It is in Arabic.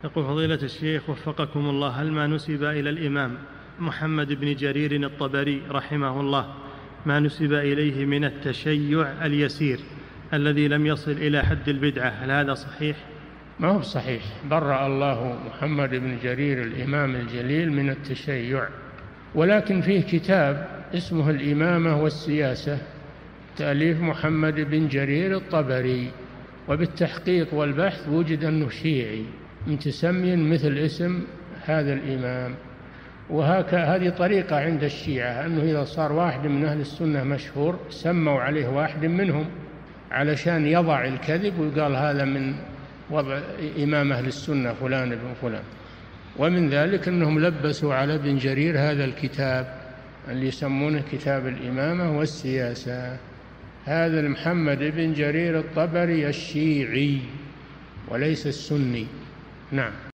يقول فضيلة الشيخ وفقكم الله، هل ما نسب إلى الإمام محمد بن جرير الطبري رحمه الله ما نسب إليه من التشيع اليسير الذي لم يصل إلى حد البدعة، هل هذا صحيح؟ ما هو صحيح. برأ الله محمد بن جرير الإمام الجليل من التشيع، ولكن فيه كتاب اسمه الإمامة والسياسة تأليف محمد بن جرير الطبري، وبالتحقيق والبحث وجد أنه شيعي متسمي مثل اسم هذا الإمام. وهذه طريقة عند الشيعة، أنه إذا صار واحد من أهل السنة مشهور سموا عليه واحد منهم علشان يضع الكذب ويقال هذا من وضع إمام أهل السنة فلان بن فلان. ومن ذلك أنهم لبسوا على ابن جرير هذا الكتاب اللي يسمونه كتاب الإمامة والسياسة. هذا محمد بن جرير الطبري الشيعي وليس السني. نعم.